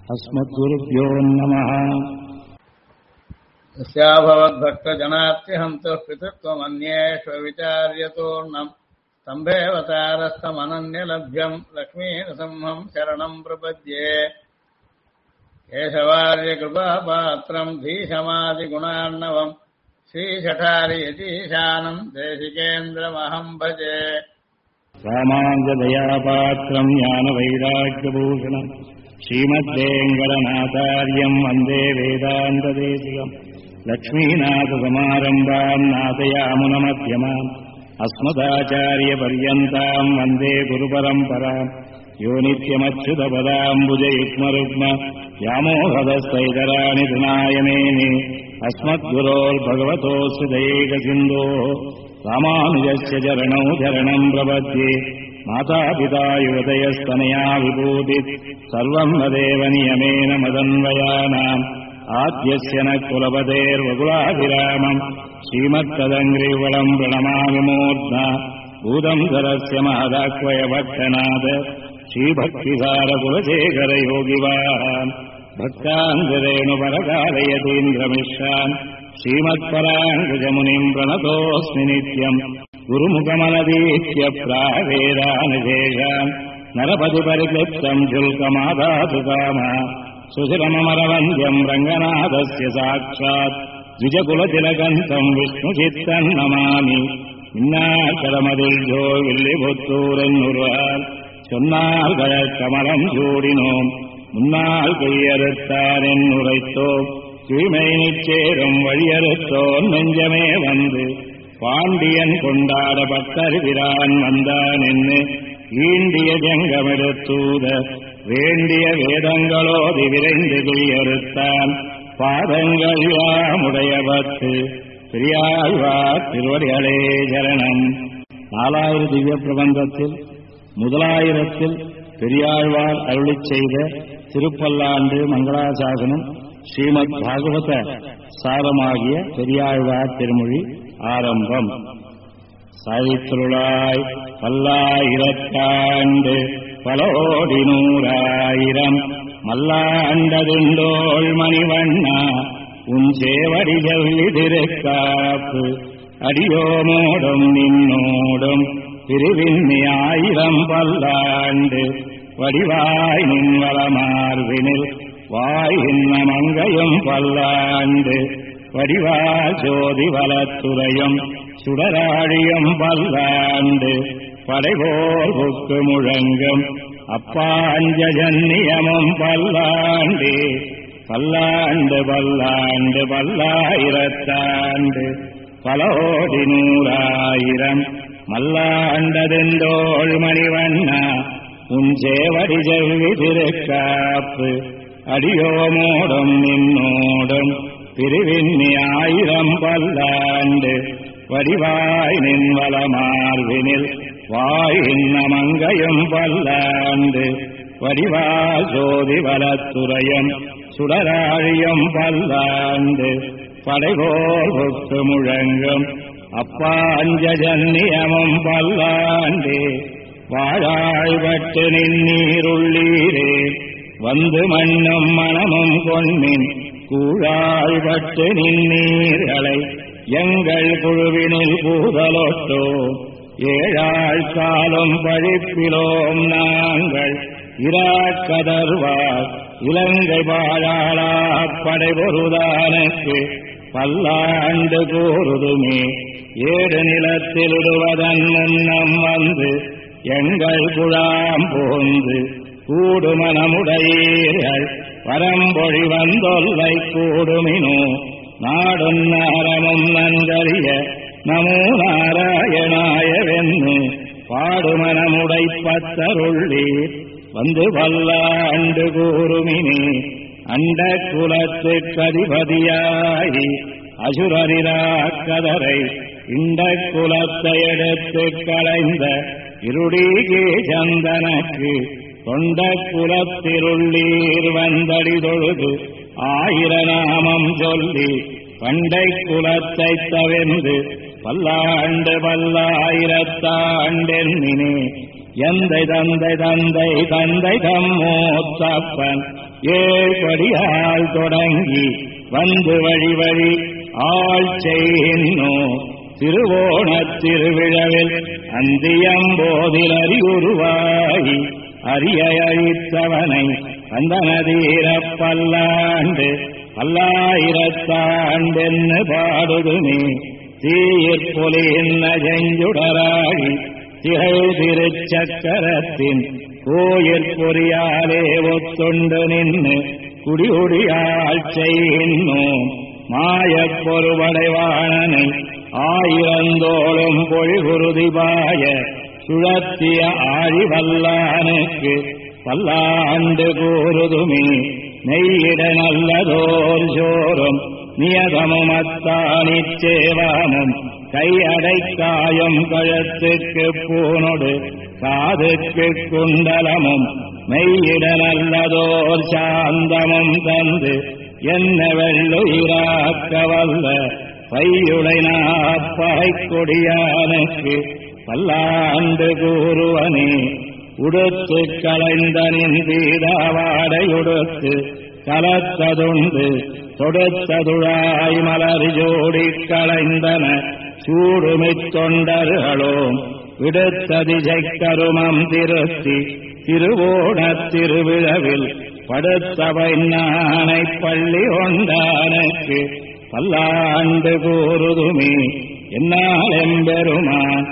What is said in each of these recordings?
अस्मद्गुरुभ्यो नमः। यस्याभवद्भक्तजनात्यहन्तः पितृत्वमन्येष्व विचार्यतोऽर्णम् स्तम्भेऽवतारस्तमनन्यलभ्यम् लक्ष्मीनृसिंहम् शरणम् प्रपद्ये। केशवार्यकृपापात्रम् धीशमादिगुणार्णवम् श्रीशठारियतीशानम् देशिकेन्द्रमहम् भजे। रामानुजदयापात्रम् ज्ञानवैराग्यभूषणम् श्रीमद्वेङ्कटनाथार्यम् वन्दे वेदान्तदेशिकम्। लक्ष्मीनाथसमारम्भाम् नाथयामुनमध्यमाम् अस्मदाचार्यपर्यन्ताम् वन्दे गुरुपरम्पराम्। यो नित्यमच्युतपदाम्बुजयुग्मरुग्म व्यामोहदस्तैतराणि तृणाय मेने अस्मद्गुरोर्भगवतोऽस्य दयैकसिन्धोः रामानुजस्य चरणौ चरणम् प्रपद्ये। मातापिता युवतयस्तनया विभूतिः सर्वम् वदेव नियमेन मदन्वयानाम्। आद्यस्य न कुलपतेर्वकुलाभिरामम् श्रीमत्तदङ्घ्रिवलम् प्रणमामि मूर्ध्ना। भूतम् सरस्य महदाह्वयभट्टनाथ श्रीभक्तिसारकुलशेखरयोगिवान् भक्तान्तरेणुपरकालयतीन्द्रमिश्रान् श्रीमत्पराङ्कुशमुनिम् प्रणतोऽस्मि नित्यम्। गुरुमुखमनदीत्य प्रावेदानिशेषान् नरपतिपरिक्लिप्तम् शुल्कमादातु कामः। सुशिरममरवन्द्यम् रङ्गनाथस्य साक्षात् द्विजकुलतिलकन्तम् विष्णुचित्तम् नमामि। इन्नार्कलमदिल्जो विल्लिपुत्तूरन्नुर्वान् சொன்னார் கமலம் சூடினோம் முன்னால் கையறுத்தார் என்னுரைத்தோ தூய்மை நிச்சேரும் வழியறுத்தோன் நெஞ்சமே வந்து பாண்டியன் கொண்டாட பக்தர் பிரான் வந்தான் என்று ஈண்டிய ஜங்கமெடுத்தூத வேண்டிய வேதங்களோதி விரைந்து கையறுத்தான் பாதங்கள் யாமுடைய பத்து பெரியாழ்வார் திருவடிகளே சரணம். 4வது திவ்ய பிரபந்தத்தில் முதலாயிரத்தில் பெரியாழ்வார் அருளிச் செய்த திருப்பல்லாண்டு மங்களாசாசனம் ஸ்ரீமத் பாகவத சாரமாகிய பெரியாழ்வார் திருமொழி ஆரம்பம். சாய்த்திருளாய் பல்லாயிரத்தாண்டு பலோடி 100,000 மல்லாண்டதுண்டோள் மணிவண்ணா உன் சேவடி செல்வி திருக்காப்பு அடியோமோடும் நின்னோடும் திருவிண்ணி 1000 பல்லாண்டு வடிவாய் நின்வளமார்வினில் வாயின்ன மங்கையும் பல்லாண்டு வடிவாய் ஜோதி வலத்துறையும் சுடராழியும் பல்லாண்டு படைபோர் புக்கு முழங்கும் அப்பாஞ்சஜன்னியமும் பல்லாண்டு பல்லாண்டு பல்லாண்டு பல்லாயிரத்தாண்டு பலோடி 100,000 மல்லாண்டதெந்தோள் மணிவண்ணா உன் சேவடி செல்வி திருக்காப்பு அடியோமோடும் நின்னோடும் திருவிண்ணி 1000 பல்லாண்டு வடிவாய் நின்வளமார்வினில் வாயின்ன மங்கையும் பல்லாண்டு வடிவாய் ஜோதி வலத்துறையும் சுடராழியும் பல்லாண்டு படைபோர் புக்கு முழங்கும் அப்பாஞ்சஜன்னியமும் பல்லாண்டு வாழாழ்வட்டு நின்னீருள்ளீரே வந்து மண்ணும் மனமும் கொண்மின் கூழாழ்வட்டு நின்னீர்களை எங்கள் குழுவினில் பூதலோட்டோ ஏழாள் காலம் பழிப்பிலோம் நாங்கள் இராக்கதர்வார் இலங்கை வாழாளா படைபொருதானுக்கு பல்லாண்டு கூறுதுமே. 7 நிலத்திலிடுவதன் முன்னம் வந்து எங்கள் குழாம் போந்து கூடுமனமுடையீர்கள் வரம்பொழி வந்தொல்லை கூடுமினோ நாடும் நாரமும் நன்கறிய நமோ நாராயணாயவென்னு பாடுமனமுடை பத்தருள்ளீர் வந்து பல்லாண்டு கூறுமினே. அண்ட குலத்துக்கு அதிபதியாகி அசுரரிராக்கதரை இந்த குலத்தை எடுத்து களைந்த இருடீகே சந்தனக்கு தொண்ட குலத்திருள்ளீர் வந்தடி தொழுது 1000 நாமம் சொல்லி பண்டை குலத்தை தவிர்ந்து பல்லாண்டு பல்லாயிரத்தாண்டென்னினே எந்தை தந்தை தந்தை தந்தை தம்மோத்தப்பன் ஏழ்படியால் தொடங்கி வந்து வழி வழி ஆள் செய்கின்றோ திருவோணத் திருவிழவில் அந்தியம்போதில் அறிவுருவாகி அரியழித்தவனை கந்தனதீரப் பல்லாண்டு பல்லாயிரத்தாண்டென்னு பாடுதுமே தீயிற்பொலியின்ன செஞ்சுடராகி திகழ் திருச்சக்கரத்தின் கோயிற்பொறியாலே ஒத்துண்டு நின்று குடியுடியாள் செய்கின்றோம் மாயப் பொருவடைவாணனை ஆயிரந்தோளும் பொழிகுருதிபாய சுழத்திய ஆழிவல்லானுக்கு பல்லாண்டு கூறுதுமே நெய்யிட நல்லதோர் சோறும் நியதமுமத்தானிச் சேவாமும் கையடைக்காயும் கழுத்துக்கு பூனொடு காதுக்கு குண்டலமும் மெய்யிட நல்லதோர் சாந்தமும் தந்து என்ன வெள்ளுயிராக்க வல்ல பையுடை நாப்பகை கொடியானுக்கு பல்லாண்டு கூறுவனே உடுத்து களைந்தனின் தீதாவாடையுடுத்து கலத்ததுண்டு தொடுத்ததுழாய் மலர் ஜோடி களைந்தன சூடுமித் தொண்டர்களோம் விடுத்ததிசை கருமம் திருத்தி திருவோணத் திருவிழவில் படுத்தவை நானை பள்ளி கொண்டானுக்கு பல்லாண்டு கூறுதுமே என்னால் எம்பெருமான்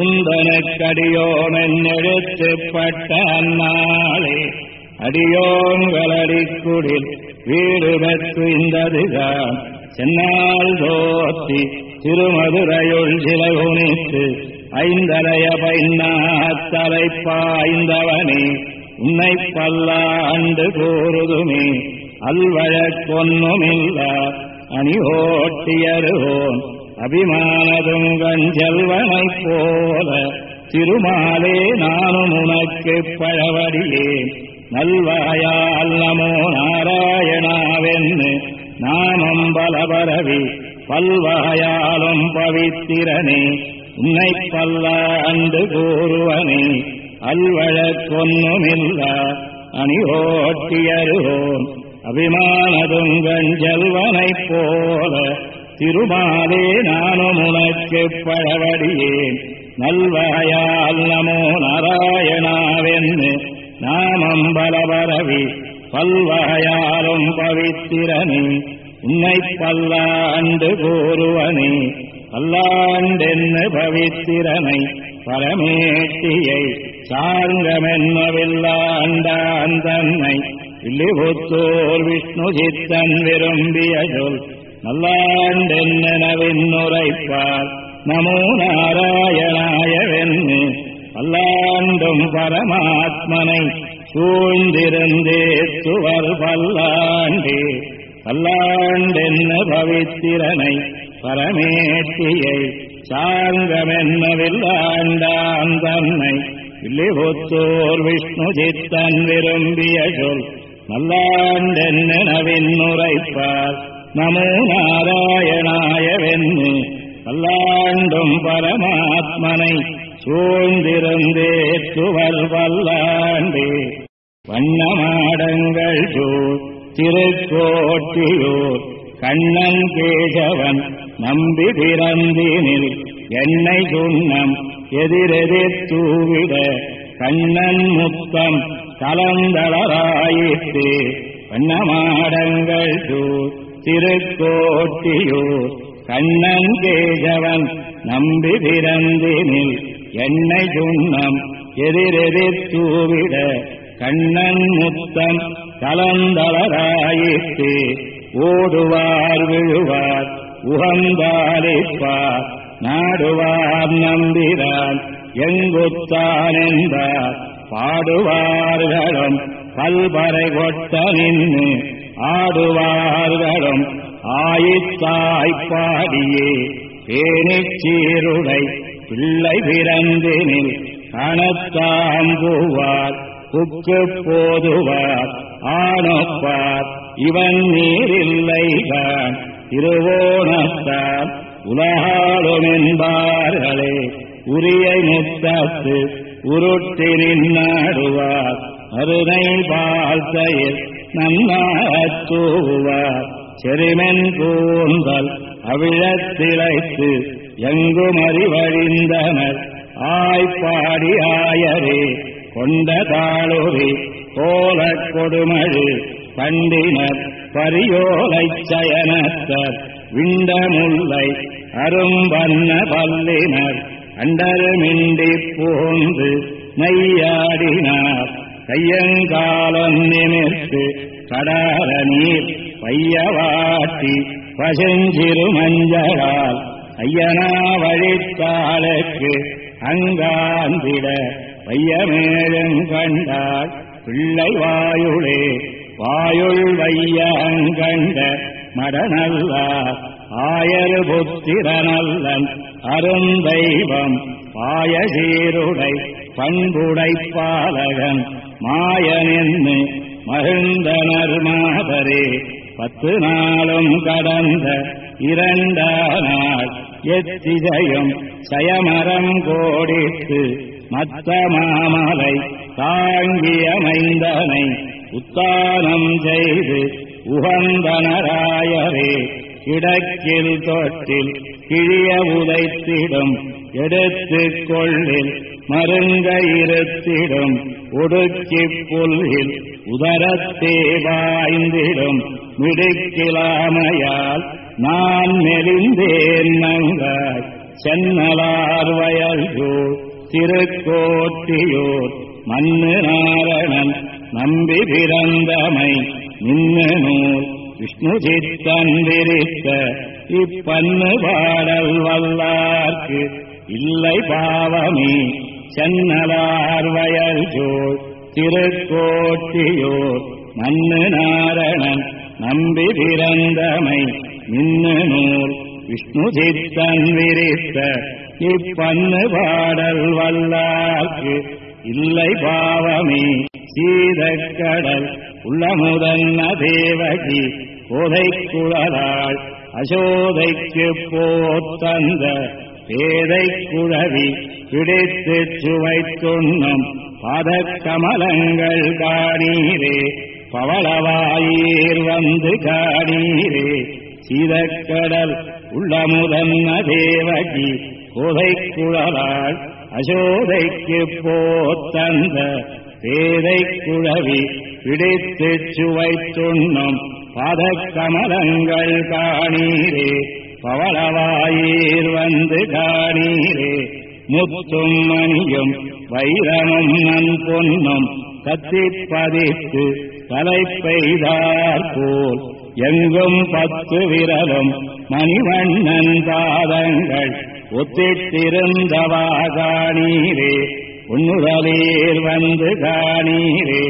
உந்தனக்கடியோமென்னெழுத்துப்பட்ட அந்நாளே அடியோங்களடிக்குடில் வீடு பெற்று இந்ததுதான் சென்னால் தோத்தி திருமதுரையுள் சிலை உனித்து ஐந்தரைய பைநாத்தலை பாய்ந்தவனே உன்னை பல்லாண்டு கூறுதுமே அல்வழக்கொன்னுமில்லா அணியோட்டியருவோன் அபிமானதுங்கஞ்செல்வனைப் போல திருமாலே நானும் உனக்கு பழவடியே நல்வாயால் நமோ நாராயணாவென்னு நாமம் பலபரவி பல்வாயாலும் பவித்திரனே உன்னை பல்லாண்டு கூறுவனே அல்வழக்கொன்னுமில்லா அணியோட்டியருவோன் அபிமானதுங்கஞ்செல்வனைப் போல திருமாலே நானும் உனக்கு பழவடியேன் நல்வாயால் நமோ நாராயணாவென்னு நாமம் பலபரவி பல்வாயாலும் பவித்திரனே உன்னை பல்லாண்டு கூறுவனே பல்லாண்டென்னு பவித்திரனை பரமேட்டியை சார்ந்தமென்னவில்லாண்டான் தன்னை இல்லிபுத்தூர் விஷ்ணு சித்தன் விரும்பிய சொல் நல்லாண்டென்னவின்னுரைப்பார் நமோ நாராயணாயவென்னு பல்லாண்டும் பரமாத்மனை சூழ்ந்திருந்தே துவர் பல்லாண்டே பல்லாண்டென்ன பவித்திரனை பரமேட்டியை சார்ந்தமென்னவில்லாண்டான் தன்னை இல்லிபுத்தூர் விஷ்ணு சித்தன் விரும்பிய சொல் நல்லாண்டென்னவின்னுரைப்பார் நமோ நாராயணாயவென்னு பல்லாண்டும் பரமாத்மனை சூழ்ந்திருந்தே துவர் பல்லாண்டே வண்ணமாடங்கள் சூழ் திருக்கோட்டியூர் கண்ணன் கேசவன் நம்பி பிறந்தினில் என்னை சுண்ணம் எதிரெதிர் தூவிட கண்ணன் முத்தம் கலந்தளராயிற்று வண்ணமாடங்கள் சூழ் திருக்கோட்டியூர் கண்ணன் கேசவன் நம்பி பிறந்தினில் என்னை சுண்ணம் எதிரெதிர் தூவிட கண்ணன் முத்தம் கலந்தளராயிற்று ஓடுவார் விழுவார் உகந்தாலிப்பார் நாடுவார் நம்பிரான் எங்குத்தான் என்றார் பாடுவார்களும் பல்பறை கொட்ட நின்று ஆடுவார்களும் ஆயித்தாய்ப்பாடியே பேணிச் சீருடை பிள்ளை பிறந்தினில் கணத்தாம்புவார் புக்கு போதுவார் ஆனொப்பார் இவன் நீரில்லைதான் திருவோணத்தால் உலகாலும் என்பார்களே உரியை முத்தத்து உருட்டி நின்னாடுவார் அருணை வாழ்த்தையில் நன்னாத்தூவார் செருமென் கூந்தல் அவிழத்திழைத்து எங்குமறி வழிந்தனர் ஆய்ப்பாடி ஆயரே கொண்ட தாளுரி கோலக் கொடுமழு பண்டினர் பரியோலைச் சயனத்தர் விண்டமுல்லை அரும்பன்ன பல்லினர் அண்டருமிண்டி பூந்து நையாடினார் கையங்காலம் நிமிர்த்து கடார நீர் பையவாட்டி பசுஞ்சிறு மஞ்சளால் ஐயனா வழித்தாளுக்கு அங்காந்திட வையமேழும் கண்டாள் பிள்ளை வாயுளே வாயுள் வையங்கண்ட மடநல்லார் ஆயரு புத்திரநல்லன் அருந்தெய்வம் பாயசீருடை பண்புடை பாலகன் மாயனென்னு மகிழ்ந்தனர் மாதரே 10 நாளும் கடந்த 2 நாள் எத்திசையும் சயமரம் கோடித்து மத்த மாமலை தாங்கிய மைந்தனை உத்தானம் செய்து உகந்தனராயரே கிடக்கில் தொட்டில் கிழிய உதைத்திடும் எடுத்துக் கொள்ளில் மருங்க இருத்திடும் ஒடுக்கி புல்லில் உதரத்தே வாய்ந்திடும் மிடுக்கிலாமையால் நான் மெலிந்தேன் நங்காய் சென்னலார் வயல்கூர் திருக்கோட்டியூர் மண்ணு நாரணன் நம்பி பிறந்தமை நின்னு நூல் விஷ்ணு சித்தன் விரித்த இப்பன்னு பாடல் வல்லார்க்கு இல்லை பாவமே சென்னலார் வயல்கூர் திருக்கோட்டியூர் மண்ணு நாரணன் நம்பி பிறந்தமை நின்னு நூல் விஷ்ணு சித்தன் விரித்த இப்பன்னு பாடல் வல்லார்க்கு இல்லை பாவமே சீதக்கடல் உள்ளமுதன்ன தேவகி கோதை குழலாள் அசோதைக்கு போத்தந்த பேதை குழவி பிடித்து சுவைத்துண்ணும் பாதக்கமலங்கள் காணீரே பவளவாயீர் வந்து காணீரே சீதக்கடல் உள்ளமுதன்ன தேவகி கோதை குழலாள் அசோதைக்கு போத்தந்த பேதை குழவி பிடித்து சுவைத்துண்ணும் பாதக்கமலங்கள் காணீரே பவளவாயீர் வந்து காணீரே முத்தும் மணியும் வைரமும் நன் பொன்னும் கத்திப்பதித்து தலை பெய்தார் போல் எங்கும் 10 விரலும் மணிவண்ணன் பாதங்கள் ஒத்திட்டிருந்தவா காணீரே உன்னுதலீர் வந்து காணீரே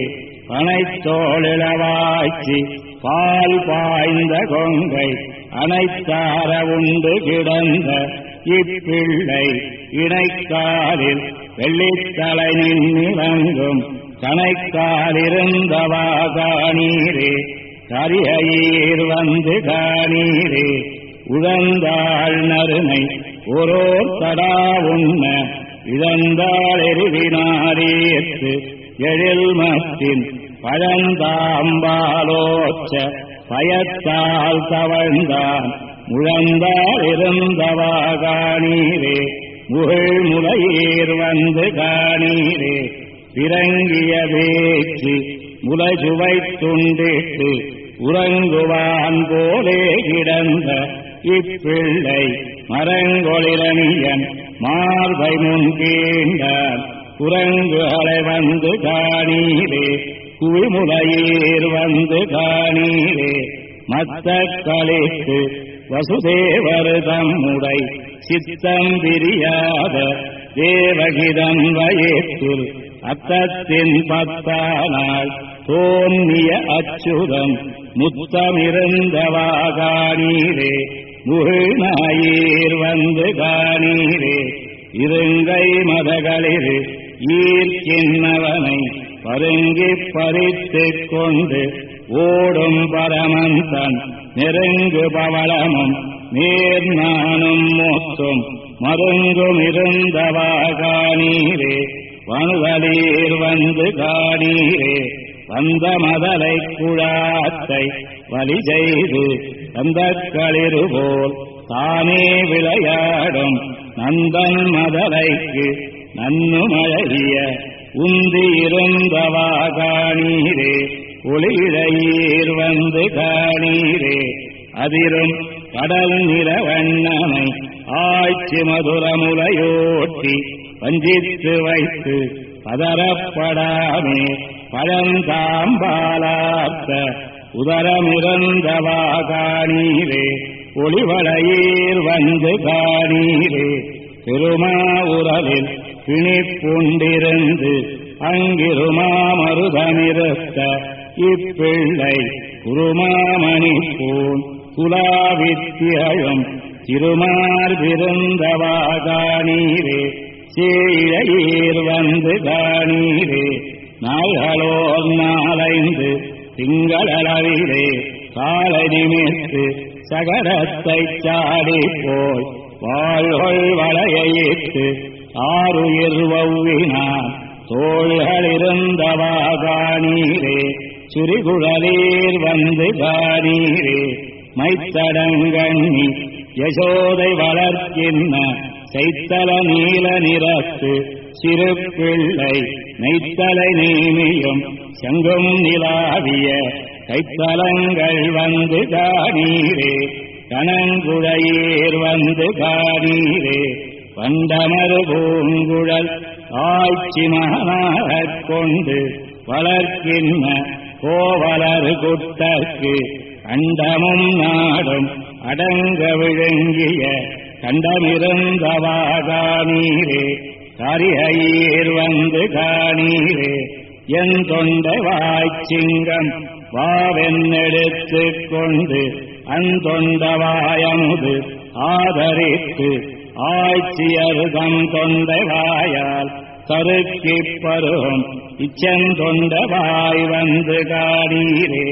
பனைத்தோளிளவாய்ச்சி பால் பாய்ந்த கொங்கை அனைத்தார உண்டு கிடந்த இப்பிள்ளை இணைக்காலில் வெள்ளித்தலை நின்னிறங்கும் கணைக்காலிருந்தவா காணீரே கரியீர் வந்து காணீரே உழந்தாள் நறுமை ஓரோர் தடா உண்ண இழந்தாள் எருவினாரேத்து எழில்மத்தின் பழந்தாம்பாலோச்ச பயத்தால் தவழ்ந்தான் முழந்தாள் இருந்தவா காணீரே முகிழ் முலையீர் வந்து காணீரே பிறங்கிய வேச்சி முலசுவை துண்டிட்டு உறங்குவான் போலே கிடந்த இப்பிள்ளை மரங்கொளிரணியன் மார்பை முன் கீண்டான் குரங்குகளை வந்து காணீரே குவிமுலையீர் வந்து காணீரே மத்த களித்து வசுதேவர் தம்முடை சித்தம் பிரியாத தேவகிதன் வயிற்றில் அத்தத்தின் 10 நாள் தோன்றிய அச்சுதன் முத்தமிருந்தவா காணீரே முகிழ்நாயீர் வந்து காணீரே இருங்கை மதகளிரு ஈர்க்கின்னவனை பருங்கிப் பறித்துக் கொண்டு ஓடும் பரமந்தன் நெருங்கு பவளமும் நேர்நானும் மொத்தும் மருங்கும் இருந்தவா காணீரே வனுதலீர் வந்து காணீரே வந்த மதலை குழாத்தை வலி செய்து வந்த களிறு போல் தானே விளையாடும் நந்தன் மதலைக்கு நன்னுமழகிய உந்தி இருந்தவா காணீரே ஒளியிழையீர் வந்து காணீரே அதிரும் கடல் நிலவண்ணனை ஆய்ச்சி மதுரமுலையோட்டி வஞ்சித்து வைத்து பதறப்படாமே பழந்தாம்பாலார்த்த உதரமிருந்தவா காணீரே ஒளிவளையீர் வந்து காணீரே திருமாவுரலில் பிணிப்புண்டிருந்து அங்கிருமாமருதமிருத்த இப்பிள்ளை குருமாமணி பூன் துலாவித்தியம் திருமார்பிருந்தவா காணீரே சீழையீர் வந்து காணீரே நாள்களோர் நாளைந்து திங்களளவிலே காலை நிமித்து சகரத்தைச் சாடி போய் வாழ்கொள் வளையிட்டு ஆறுயிர் வௌவினான் தோள்களிருந்தவா காணீரே சுரிகுழலீர் வந்து காணீரே மைத்தடங்கண்ணி யசோதை வளர்க்கின்ற சைத்தல நீல நிறத்து சிறு பிள்ளை நெய்த்தலை நேமியும் செங்கும் நிலாவிய கைத்தலங்கள் வந்து காணீரே கணங்குழையீர் வந்து காணீரே வண்டமரு பூங்குழல் ஆட்சி மகனாகக் கொண்டு வளர்க்கின்ற கோவலர் குட்டற்கு அண்டமும் நாடும் அடங்க விழுங்கிய கண்டமிருந்தவா காணீரே கரியீர் வந்து காணீரே என் தொண்டை வாய்ச்சிங்கம் வாவென்னெடுத்துக் கொண்டு அந்தொண்டவாயமுது ஆதரித்து ஆட்சியருதம் தொண்டை வாயால் கருக்கிப் பருகும் இச்சந்தொண்டவாய் வந்து காணீரே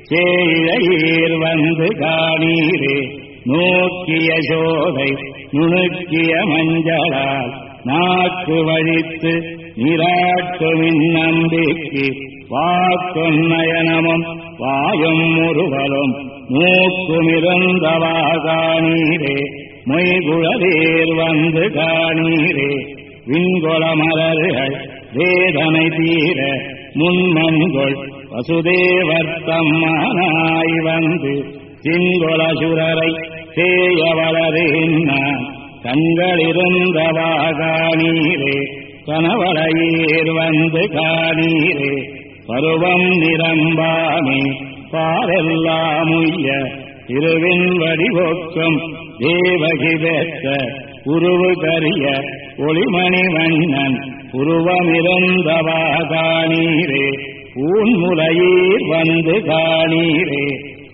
சேழையீர் வந்து காணீரே நோக்கிய சோதை நுணுக்கிய மஞ்சளால் நாக்கு வழித்து நீராட்டுமின் நம்பிக்கு வாக்கும் நயனமும் வாயும் முறுவலும் மூக்குமிருந்தவா காணீரே மொய்குழலீர் வந்து காணீரே விண்கொள மலர்கள் வேதனை தீர முன்மன்கொள் வசுதேவர்த்தம்மானாய் வந்து திங்கொள சுரரை தேய வளரேன்னான் கண்களிருந்தவா காணீரே கனவளையீர் வந்து காணீரே பருவம் நிரம்பாமே பாரெல்லாம் உய்ய திருவின் வடிவொக்கும் தேவகி பெற்ற உருவு கரிய ஒளிமணி வண்ணன் உருவமிருந்தவா காணீரே ஊன்முலையீர் வந்து காணீரே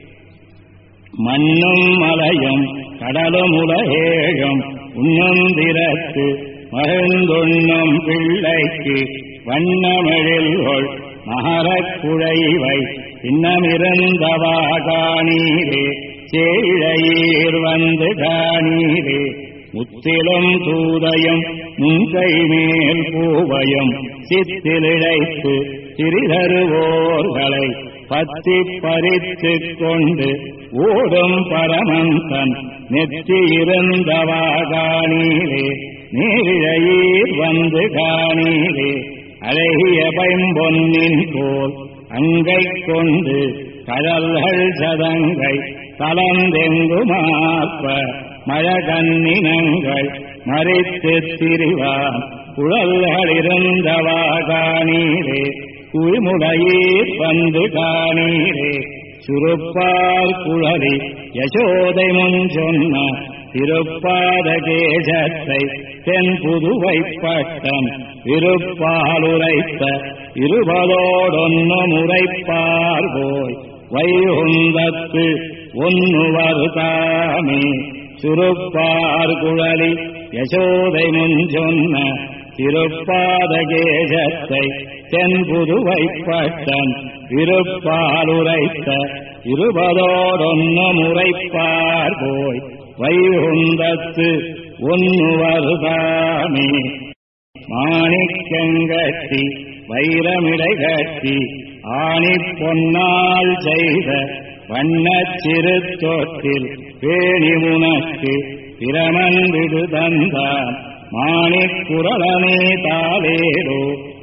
மண்ணும் மலையும் கடலும் உலகேழும் உண்ணுந்திரத்து மகிழ்ந்துண்ணும் பிள்ளைக்கு வண்ணமிழில்கொள் மகரக் குழைவை இன்னமிருந்தவா காணீரே சேழையீர் வந்து காணீரே முத்திலும் தூதையும் முன்கை மேல் பூவையும் சித்திலிழைத்து சிறிதருவோர்களை பத்திப் பறித்துக் கொண்டு ஓடும் பரமந்தன் நெற்றியிருந்தவா காணீரே நீரிழையீர் வந்து காணீரே அழகிய பைம்பொன்னின் போல் அங்கை கொண்டு கடல்கள் சதங்கை கலந்தெங்குமாற்ப மழகன்னினங்கள் மறித்து திரிவான் குழல்களிருந்தவா காணீரே குழிமுடையீர் வந்து காணீரே சுருப்பார் குழலி யசோதை முன் சொன்ன திருப்பாத கேசத்தை தென் புதுவை பட்டம் விருப்பாலுரைத்த இருபதோடொன்னு முறைப்பார் போய் வைகுந்தத்து ஒன்னுவர் தாமே சுருப்பார் குழலி யசோதை முன் சொன்ன திருப்பாத கேசத்தை தென் புதுவை பட்டம் விருப்பாலுரைத்த இருபதோடொன்னு முறைப்பார் போய் வைகுந்தத்து ஒன்னுவர் தாமே மாணிக்கங்கட்டி வைரமிடை கட்டி ஆணி பொன்னால் செய்த வண்ணச் சிறுத்தோற்றில் பேணி உனக்கு பிரமந்திடு தந்தான் மாணிக் குரலனே தாளேரோ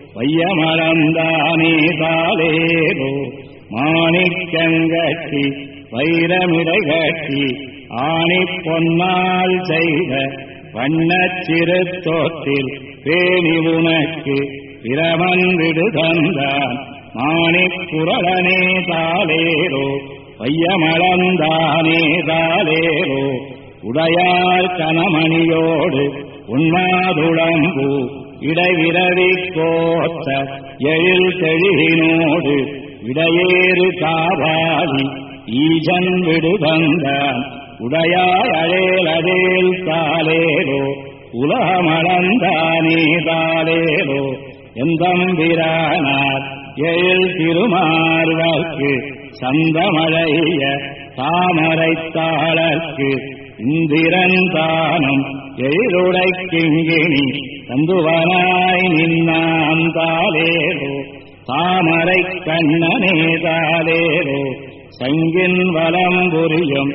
வையமளந்தானே தாளேரோ மாணிக்கங்கட்டி வைரமிடை கட்டி ஆணி பொன்னால் செய்த வண்ணச் சிறுத்தோற்றில் பேணி உனக்கு பிரமந்திடு தந்தான் மாணிக் குரலனே தாளேரோ வையமளந்தானே தாளேரோ உடையார் கனமணியோடு உன்மாதுளம்பூ இடைவிரவி கோத்த எழில் தெழினோடு இடையேறு காவாதி ஈஜன் விடுதந்தான் உடையாய் அழேல் அழேல் தாளேரோ உலகமளந்தானே தாளேரோ எந்தம்பிரானார் எழில் திருமார்வர்க்கு சந்தமழைய தாமரைத்தாளர்க்கு இந்திரன் தானம் எழிலுடை கிங்கிணி தந்துவனாய் நின்னான் தாளேரோ தாமரை கண்ணனே தாளேரோ சங்கின் வலம்புரியும்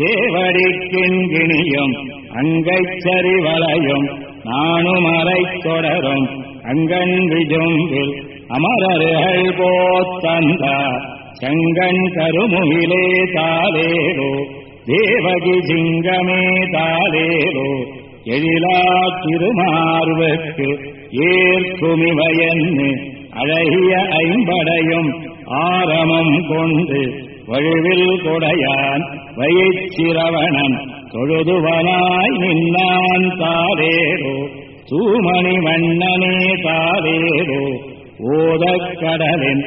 சேவடிக்கிண்கிணியும் அங்கைச் சரிவளையும் நானுமறை தொடரும் அங்கண் விஜும்பில் அமரர்கள் போத்தந்தார் செங்கண் கருமுகிலே தாளேரோ தேவகி சிங்கமே தாளேரோ எழிலா திருமார்வுக்கு ஏற்குமிவையன்னு அழகிய ஐம்படையும் ஆரமம் கொண்டு வழுவில் கொடையான் வயிற்றிரவணன் தொழுதுவனாய் நின்னான் தாளேரோ தூமணி வண்ணனே தாளேரோ ஓதக் கடலின்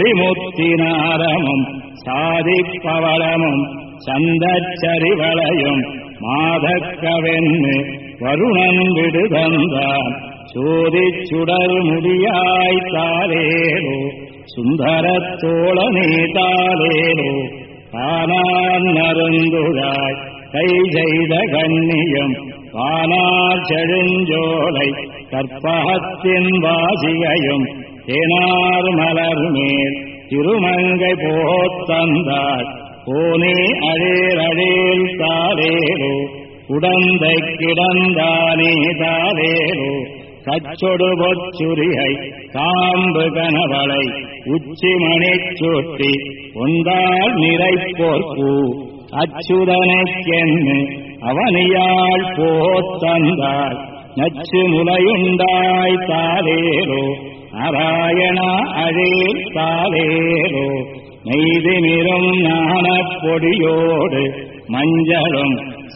ஒளிமுத்தினாரமும் சாதிப்பவளமும் சந்தச்சரிவளையும் மாதக்கவென்னு வருணன் விடுதந்தான் சோதிச் சுடர் முடியாய் தாளேரோ சுந்தரத் தோழனே தாளேரோ தானார் நருந்துழாய் கை செய்த கண்ணியம் பானார் செழுஞ்சோலை கற்பகத்தின் வாசிகையும் தேனார் மலர் மேல் திருமங்கை போத்தந்தாள் போனே அழேல் அழேல் தாளேரோ குடந்தை கிடந்தானே தாளேரோ கச்சொடு பொச்சுரிகை காம்பு கனவளை உச்சிமணிச் சூட்டி ஒன்றால் நிறைப்போர்ப்பு அச்சுதனைக்கென்னு அவனியாள் போத்தந்தாள் நச்சு முலையுண்டாய் தாளேரோ நாராயணா அழேல் தாளேரோ நெய்தினிரும் நாணப் பொடியோடு மஞ்சளும்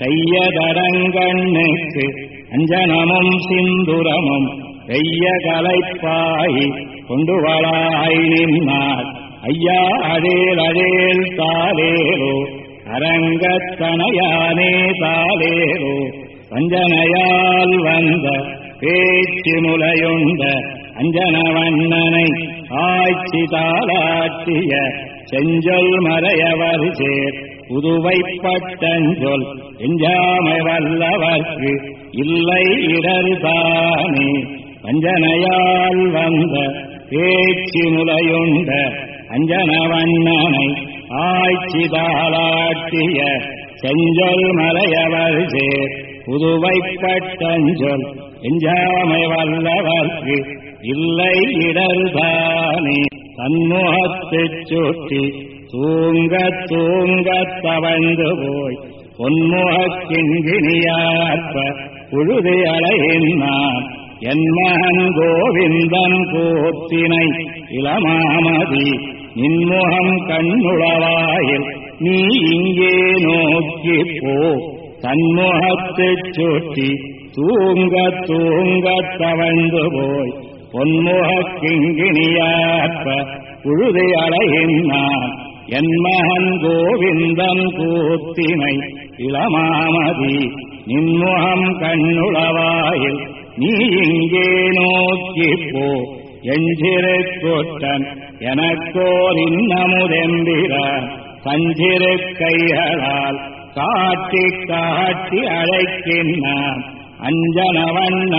செய்யதரங்கண்ணுக்கு அஞ்சனமும் சிந்துரமும் வெய்ய கலைப்பாய் கொண்டு வளாய் நின்னார் ஐயா அழேல் அழேல் தாளேரோ அரங்கத்தனையானே தாளேரோ வஞ்சனையால் வந்த பேச்சு முலையுண்ட அஞ்சனவண்ணனை ஆட்சி தாளாட்டிய செஞ்சொல் மறையவர் சேர் புதுவைப்பட்டஞ்சொல் எஞ்சாமை வல்லவர்க்கு இல்லை இடர்தானே வஞ்சனையால் வந்த பேச்சு முலையுண்ட அஞ்சனவண்ணனை ஆட்சி தாளாட்டிய செஞ்சொல் மறையவர் சேர் புதுவைப்பட்டஞ்சொல் எஞ்சாமை வல்லவர்க்கு இல்லை இடர்தானே தன்முகத்தைச் சுற்றி தூங்கத் தூங்கத் தவழ்ந்து போய் பொன்முகக் கிண்கிணியார்ப்ப புழுதி அலையினான் என் மகன் கோவிந்தன் கூத்தினை இளமாமதி நின்முகம் கண்ணுளவாயில் நீ இங்கே நோக்கிப் போ தன்முகத்தைச் சுற்றி தூங்கத் தூங்கத் தவழ்ந்து போய் பொன்முகக் கிண்கிணியார்ப்ப புழுதி அலையினான் என் மகன் கோவிந்தன் கூத்தினை இளமாமதி நின்முகம் கண்ணுளவாயில் நீ இங்கே நோக்கிப் போ எஞ்சிறு கூட்டன் எனக்கோர் இன்னமுதெம்பிரான் கஞ்சிறு கைகளால் காட்டி காட்டி அழைக்கின்றான்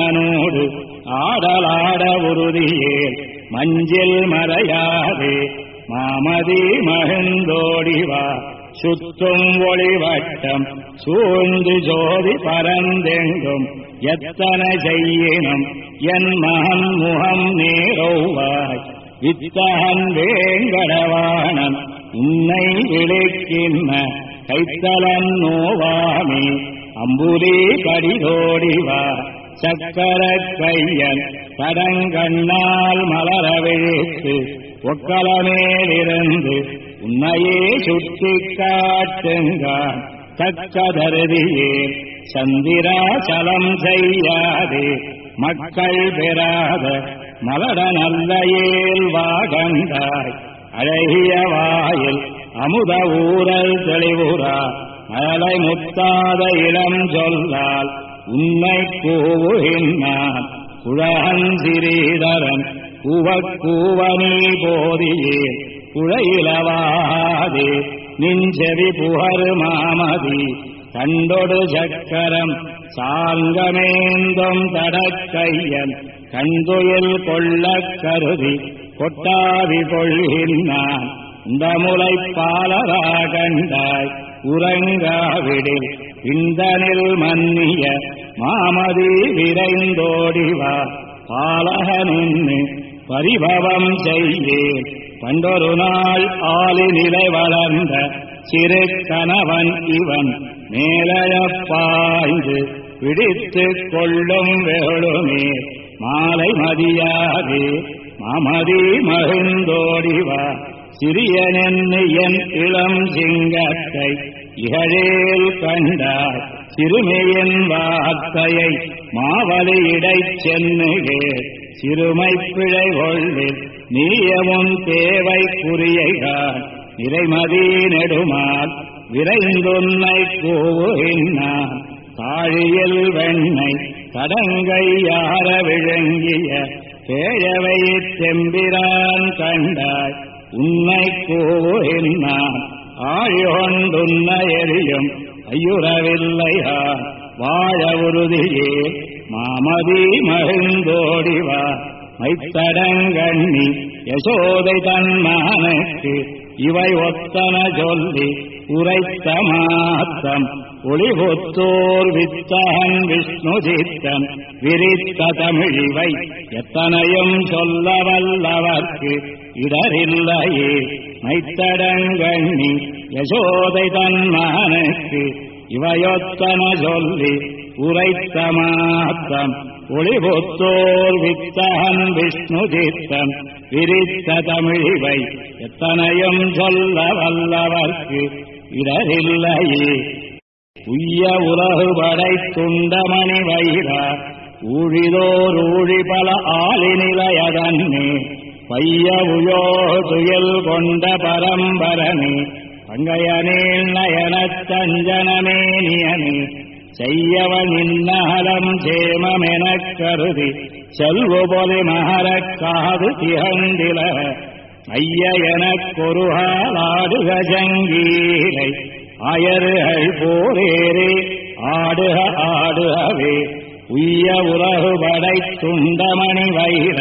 அஞ்சனவண்ணனோடு ஆடலாட உறுதியேல் மஞ்சில் மறையாதே மாமதி மகிழ்ந்தோடிவா சுத்தும் ஒளிவட்டம் சூழ்ந்து ஜோதி பரந்தெங்கும் எத்தனை செய்யினும் என் மகன் முகம் நேரோவாய் வித்தகன் வேங்கடவாணன் உன்னை விழிக்கின்ற கைத்தலன் நோவாமே அம்புலி கடிதோடிவா சக்கர கையன் தடங்கண்ணால் மலர விழித்து ஒக்கலமேலிருந்து உன்னையே சுட்டி காட்டுங்கான் தக்கதருதியே சந்திராச்சலம் செய்யாதே மக்கள் பெறாத மலர நல்ல ஏல்வாகந்தாய் அழகிய வாயில் அமுத ஊரல் தெளிவுரா மழலை முத்தாத இளம் சொல்லால் உன்னை கூவுகின்றான் குழகன் சிறீதரன் கூவக்கூவனி போதியே குழையிலவாதே நிஞ்செவி புகரு மாமதி கண்டொடு சக்கரம் சாங்கமேந்தும் தடக்கையன் கண்துயில் கொள்ளக் கருதி கொட்டாவி கொள்கின்றான் இந்த முளைப்பாலரா கண்டாய் உறங்காவிடில் இந்தனில் மன்னிய மாமதி விரைந்தோடிவா பாலகனின்னு பரிபவம் செய்யே பண்டொரு நாள் ஆளி நிலை வளர்ந்த சிறு கணவன் இவன் மேலய பாய்ந்து பிடித்துக் கொள்ளும் வேளுமே மாலை மதியாதே மாமதி மகிழ்ந்தோடிவா சிறியனென்னு என் இளம் சிங்கத்தை இகழேல் கண்டாய் சிறுமையின் வார்த்தையை மாவலியிடைச் சென்னுகே சிறுமை பிழை கொள்ளில் நீயமுன் தேவை குறியைகான் நிறைமதி நெடுமால் விரைந்துன்னை கூவுகின்றான் தாழியில் வெண்ணை தடங்கையார விழுங்கிய பேழவை செம்பிரான் கண்டாய் உன்னை கூவுகின்றான் ஆழிகொண்டுன்ன எரியும் ஐயுறவில்லையா வாழ உறுதியே மாமதி மகிழ்ந்தோடிவா மைத்தடங்கண்ணி யசோதை தன்மானுக்கு இவை ஒத்தன சொல்லி உரைத்த மாத்தம் ஒளிபுத்தோர் வித்தகன் விஷ்ணு சித்தன் விரித்த தமிழிவை எத்தனையும் சொல்ல வல்லவர்க்கு இடரில்லையே மைத்தடங்கண்ணி யசோதை தன்மானுக்கு இவையொத்தன சொல்லி உரைத்த மாத்தம் ஒளிபுத்தோர் வித்தகன் விஷ்ணு சித்தன் விரித்த தமிழிவை எத்தனையும் சொல்ல வல்லவர்க்கு இடரில்லையே உய்ய உலகு படைத்துண்டமணி வைரா ஊழிதோர் ஊழி பல ஆளி நிலையதன்னே பைய உயோ துயல் கொண்ட பரம்பரனே பங்கையனேல் நயனத் தஞ்சனமேனியனே செய்யவன் இன்னகலம் சேமமெனக் கருதி செல்வபொலி மகரக் காது திகழ்ந்தில ஐய எனக்கொருகாலாடுக ஜங்கீரை அயர்கள் போரேரே ஆடுக ஆடுகவே உய்ய உலகு படைத்துண்டமணி வைர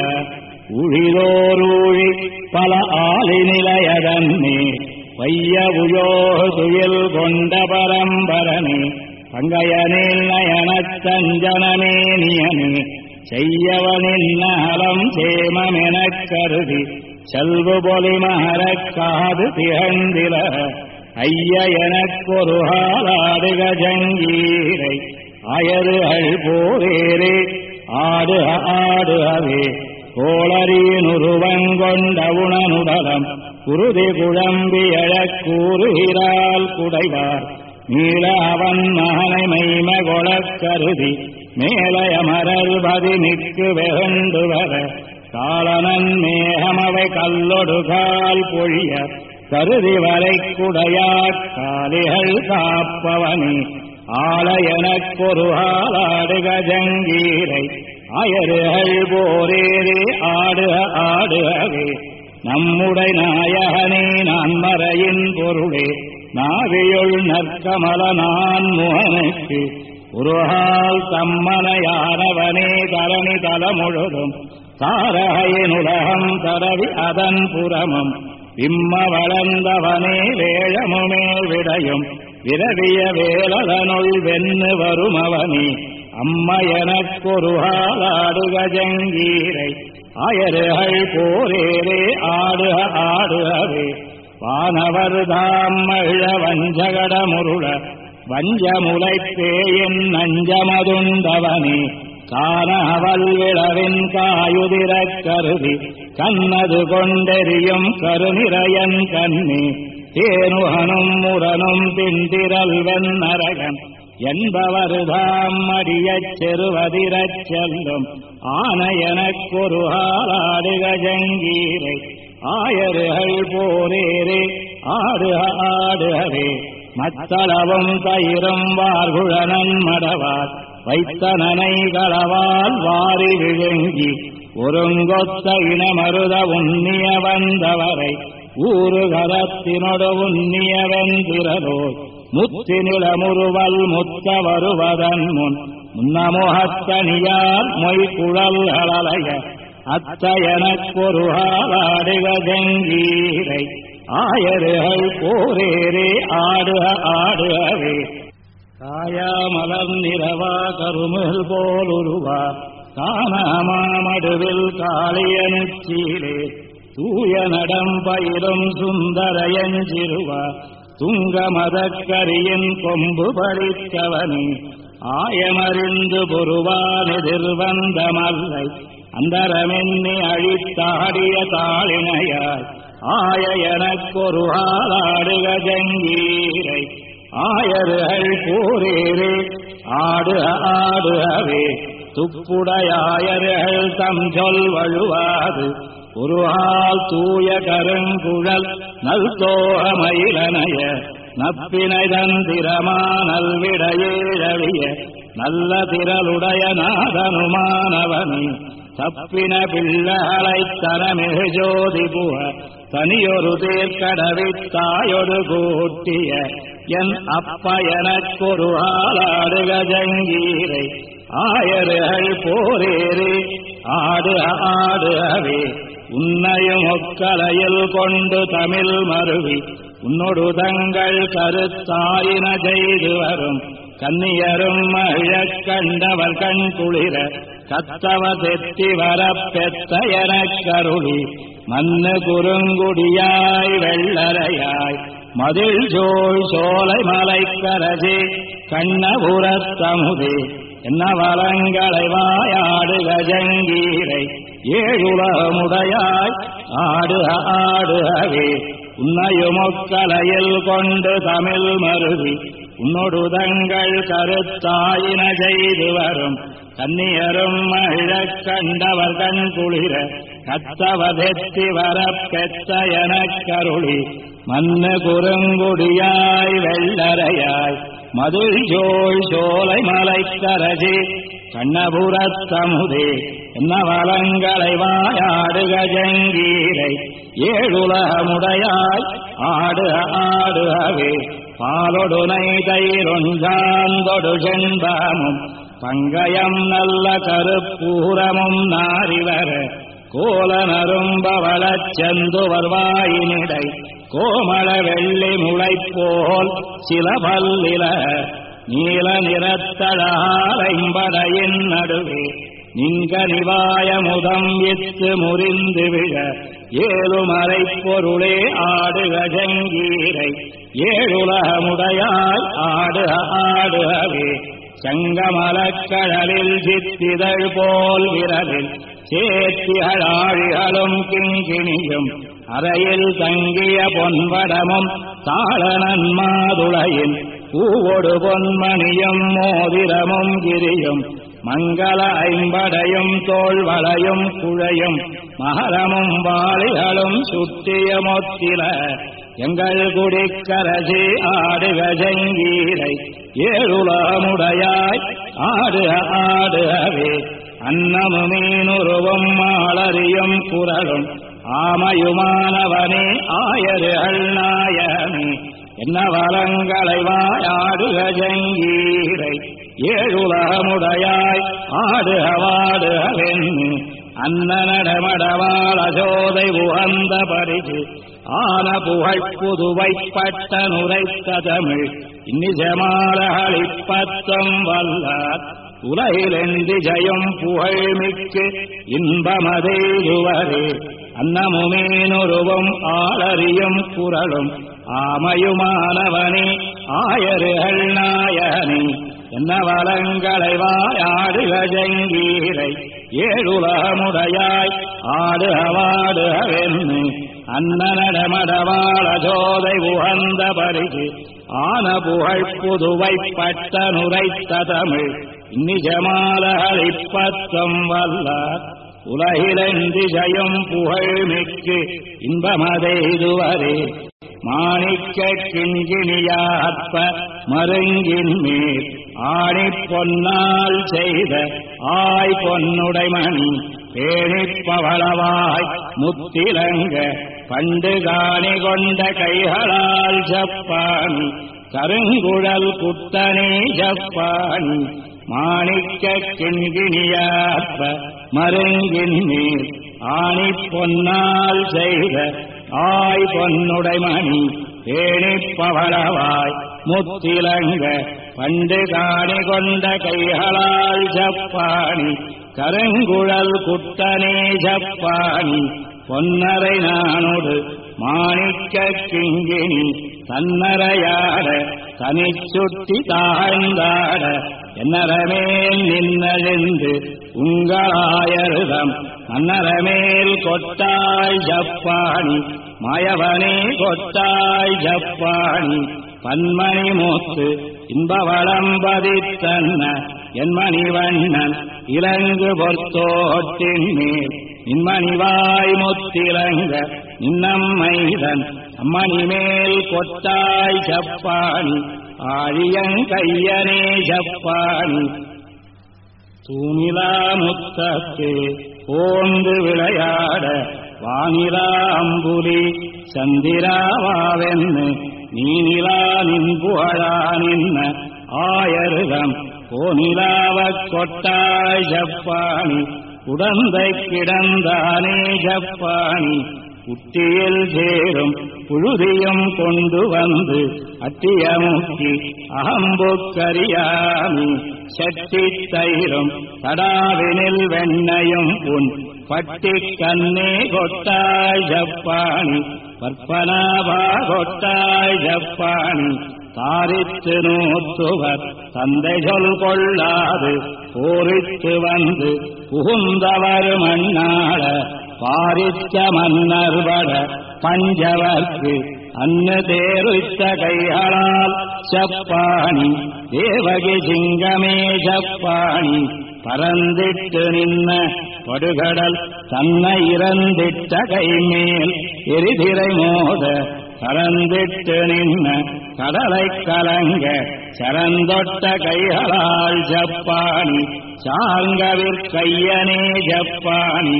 உழிதோரூழி பல ஆளி நிலையதன்னே பைய உயோ துயில் கொண்ட பரம்பரனே பங்கையனில் நயனத் தஞ்சனமேனியனே செய்யவனின் நலம் சேமமெனக் கருதி செல்வு பொலி மகரக் காது திகழ்ந்தில ஐய எனக்கொருகாலாடுக ஜங்கீரை அயர்கள் போரேரே ஆடுக ஆடுகவே கோளரியினுருவங்கொண்ட உணனுடலம் குருதி குழம்பி எழக் கூறுகிறாள் குடைவார் நீல அவன் மகனை மைம கொளக் கருதி மேலயமரல் பதி மிக்கு வெகுண்டு வர காலனன் மேகமவை கல்லொடு கால் பொழிய கருதி வரை குடையாக் காலிகள் காப்பவனே ஆள எனக்கொரு ஆளாடுக ஜங்கீரை அயர்கள் போரேரே ஆடுக ஆடுகவே நம்முடை நாயகனே நான் மறையின் பொருளே நாவியுள் நற்கமல நான் முகனுக்கு உருகால் தம்மனையானவனே தரணி தல முழுதும் தாரகையின் உலகம் தரவி அதன் புறமும் விம்ம வளர்ந்தவனே வேழமுமே விடையும் விரவிய வேலதனுள் வென்னு வருமவனே அம்ம எனக்கொருகாலாடுக ஜங்கீரை ஆயர்கள் போரேரே ஆடுக ஆடுகவே வானவர் தாம்மழ வஞ்சகட முருள வஞ்சமுலைப்பேயின் நஞ்சமதுண்டவனே காணவல் விளவின் காயுதிரக் கருதி கண்ணது கொண்டெறியும் கருநிறையன் கண்ணே தேனுகனும் முரனும் திண்டிரல் வெண்ணரகன் என்பவர்தாம் அடியச் செருவதிரச் செல்லும் ஆனையனக்கொருகாலாடுக ஜங்கீரை ஆயர்கள் போரேரே ஆடுக ஆடுகவே மத்தளவும் தயிரும் வார்குழனன் மடவார் வைத்தனனை களவால் வாரி விழுங்கி ஒருங்கொத்த இனமருத உண்ணிய வந்தவரை ஊருகரத்தினொடு உண்ணிய வெந்திரலோ முத்தினிலமுருவல் முத்த வருவதன் முன் முன்னமுகத்தனியார் மொய்குழல் அழலைய அத்தையனக்கொருகாலாடுக ஜங்கீரை ஆயர்கள் போரேரே ஆடுக ஆடுகவே காயாமலர் நிறவா கருமில் போலுருவா காணமாமடுவில் காளியனுச்சீலே தூய நடம் பயிரும் சுந்தரையஞ்சிருவா துங்க மதக்கரியின் கொம்பு பறித்தவனே ஆயமறிந்து பொருவானெதிர்வந்த மல்லை அந்தரமென்னி அழித்தாடிய தாளினையாய் ஆய எனக்கொருகாலாடுக ஜங்கீரை ஆயர்கள் போரேரே ஆடுக ஆடுகவே துப்புடையாயர்கள் தம் சொல் வழுவாது ஒருகால் தூய கருங்குழல் நல்தோகமயிலனைய நப்பினை தந்திரமானல் விடையேழவிய நல்ல திரளுடைய நாதனுமானவனே தப்பின பிள்ளைகளைத் தனமிகு ஜோதி புக தனியொரு தேர்க்கடவித்தாயொரு கூட்டிய என் அப்ப எனக்கொருகாலாடுக ஜங்கீரை ஆயர்கள் போரேரே ஆடுக ஆடுகவே உன்னையும் ஒக்கலையில் கொண்டு தமிழ் மருவி உன்னொடு தங்கள் கருத்தாயின செய்து வரும் கன்னியரும் மழக் கண்டவர் கண் குளிர கத்தவ தெத்தி வரப்பெத்த எனக்கருளி மண்ணு குறுங்குடியாய் வெள்ளரையாய் மதில் ஜோய் சோலை மலைக்கரசே கண்ணபுரத்தமுதே என்ன வளங்களை வாயாடுக ஜங்கீரை ஏழுலகமுடையாய் ஆடுக ஆடுகவே உன்னையுமொக்கலையில் கொண்டு தமிழ் மருவி உன்னொடு தங்கள் கருத்தாயின செய்து வரும் கன்னியரும் மழக் கண்டவர் கண் குளிர கத்தவதெத்தி வரப்பெத்த எனக்கருளி மண்ணு குறுங்குடியாய் வெள்ளரையாய் மதுள் ஜோய் சோலை மலைக்கரசி கண்ணபுரத்தமுதே என்ன வளங்களை வாயாடுக ஜங்கீரை ஏழுலகமுடையாய் ஆடுக ஆடுகவே பாலொடுனை தயிரொன்றாந்தொடு செண்பாமும் பங்கயம் நல்ல கருப்பூரமும் நாரிவர கோலனரும்பவளச் செந்துவர்வாயினிடை கோமள வெள்ளி முளைப்போல் சில பல்லில நீல நிறத்தழாரைம்படையின் நடுவே நின்க நிவாயமுதம் இத்து முறிந்து விழ ஏழுமறை பொருளே ஆடுக ஜங்கீரை ஏழுலகமுடையாய் ஆடுக ஆடுகவே சங்கமலக்கடலில் சித்திதழ் போல் விரலில் சேத்திகளாழிகளும் கிங்கிணியும் அறையில் தங்கிய பொன்படமும் தாளனன் மாதுளையின் பூவொடு பொன்மணியும் மோதிரமும் கிரியும் மங்கள ஐம்படையும் தோள்வளையும் குழையும் மகரமும் வாளிகளும் சுற்றிய மொத்தில எங்கள் குடிக்கரசி ஆடுக ஜங்கீரை ஏழுலகமுடையாய் ஆடுக ஆடுகவே அன்னமு மீனுருவும் மாளறியும் குரலும் ஆமையுமானவனே ஆயர்கள் நாயனே என்ன வளங்களை வாயாடுக ஜங்கீரை ஏழுலகமுடையாய் ஆடுக வாடுகவென்னு அன்னநடமடவாள ஜோதை உகந்த பரிசு ஆன புகழ் புதுவை பட்ட நுரைத்த தமிழ் இன்னிசமாலகளிப்பத்தம் வல்லார் உலகிலெந்தி ஜயம் புகழ்மிக்கு இன்பமதேதுவரே அன்னமுமீனுருவும் ஆளறியும் குரலும் ஆமையுமானவனே ஆயர்கள் நாயனே என்ன வளங்களை வாயாடுக ஜங்கீரை ஏழுலகமுடையாய் ஆடுகவாடுகவென்னு அன்னநடமடவாள ஜோதை உகந்த பரிசு ஆன புகழ் புதுவை பட்ட நுரைத்த தமிழ் இன்னிஜமாலகளிப்பத்தம் வல்லார் உலகிலெந்தி ஜயம் புகழ்மிக்கு இன்பமதெய்துவரே மாணிக்க கிண்கிணியாற்ப மருங்கின் மேல் ஆணி பொன்னால் செய்த ஆய் பொன்னுடைமணி பேணிப்பவளவாய் முத்திலங்க பண்டு காணி கொண்ட கைகளால் ஜப்பானி கருங்குழல் குத்தனே ஜப்பானி மாணிக்க கிண்கிணியாற்ப மருங்கின் மேல் ஆணி பொன்னால் செய்த ஆய் பொன்னுடைமணி பேணிப்பவளவாய் முத்திலங்க பண்டு காணி கொண்ட கைகளால் ஜப்பானி கருங்குழல் குட்டனே ஜப்பானி பொன்னரை நானோடு மாணிக்க கிங்கினி தன்னரையாட தனிச்சுட்டி தாழ்ந்தாட என்னரமேல் நின்னழிந்து உங்களாயருதம் அன்னரமேல் கொட்டாய் ஜப்பானி மாயவனே கொட்டாய் ஜப்பானி பன்மணி மூத்து இன்பவளம்பதித்தன்ன என்மணி வண்ணன் இலங்கு பொற்தோட்டின் மேல் நின்மணிவாய் முத்திலங்க நின்னம்மைதன் அம்மணி மேல் கொட்டாய் ஜப்பானி ஆழியங்கையனே ஜப்பானி தூணிலா முத்தத்தே ஓந்து விளையாட வானிலா அம்புலி சந்திராவாவென்னு நீனிலா நின்புகழா நின்ன ஆயருதம் கோனிலாவக் கொட்டாய் ஜப்பானி உடந்தை கிடந்தானே ஜப்பானி உத்தியில் சேரும் புழுதியும் கொண்டு வந்து அத்தியமுக்கி அகம்புக்கரியாமி சட்டி தயிரும் தடாவினில் வெண்ணையும் உன் பட்டி கண்ணே கொட்டாய் ஜப்பானி பற்பனாபா கொட்டாய் ஜப்பானி தாரித்து நூற்றுவர் தந்தை சொல் கொள்ளாது போரித்து வந்து புகுந்தவர் மண்ணாட பாரித்த மன்னர்வட பஞ்சவர்க்கு அன்னு தேருத்த கைகளால் ஜப்பானி தேவகி சிங்கமே ஜப்பானி பரந்திட்டு நின்ன படுகடல் தன்னை இறந்திட்ட கைமேல் எரிதிரை மோத கரந்திட்டு நின்ன கடலை கலங்க சரந்தொட்ட கைகளால் ஜப்பானி சாங்கவிற்கையனே ஜப்பானி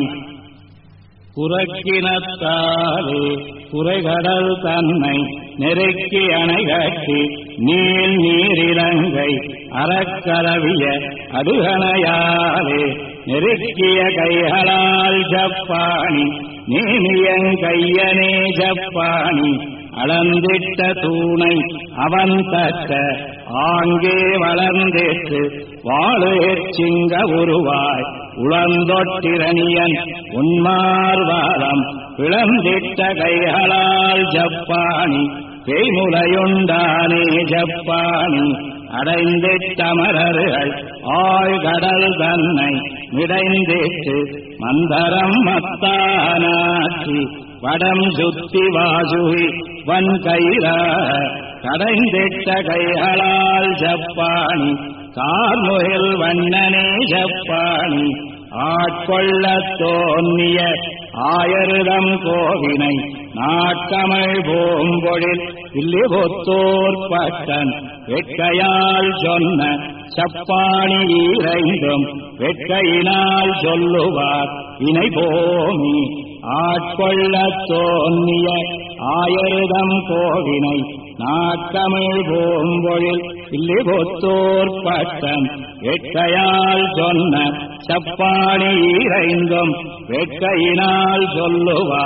புறக்கினத்தாலே புரைகடல் தன்னை நெருக்கி அணைகட்டி நீள் நீரிலங்கை அறக்கரவிய அடுகணையாலே நெருக்கிய கைகளால் ஜப்பானி நீனியங்கையனே ஜப்பானி அளந்திட்ட தூணை அவன் தக்க ஆங்கே வளர்ந்திட்டு வாழு சிங்க உருவாய் உளந்தொட்டிரணியன் உன்மார்வாரம் பிளந்திட்ட கைகளால் ஜப்பானி தேய்முலையுண்டானே ஜப்பானி அடைந்திட்டமரர்கள் ஆழ்கடல் தன்னை மிடைந்திட்டு மந்தரம் மத்தானாற்றி வடம் சுத்தி வாசுகி வன்கயிரா கடைந்திட்ட கைகளால் ஜப்பானி கார்முகில் வண்ணனே ஜப்பானி ஆட்கொள்ளத் தோன்னிய ஆயருதம் கோவினை நாட்கமிழ் பூம்பொழில் இல்லிபுத்தூர் பட்டன் வெட்கையால் சொன்ன சப்பாணி வீரைந்தும் வெட்கையினால் சொல்லுவார் இணை போமி ஆட்கொள்ளத் தோன்னிய ஆயருதம் கோவினை நாட்கமிழ் பூம்பொழில் இல்லிபுத்தூர் பட்டன் வெட்கையால் சொன்ன சப்பாணி வீரைந்தும் வெட்கையினால் சொல்லுவார்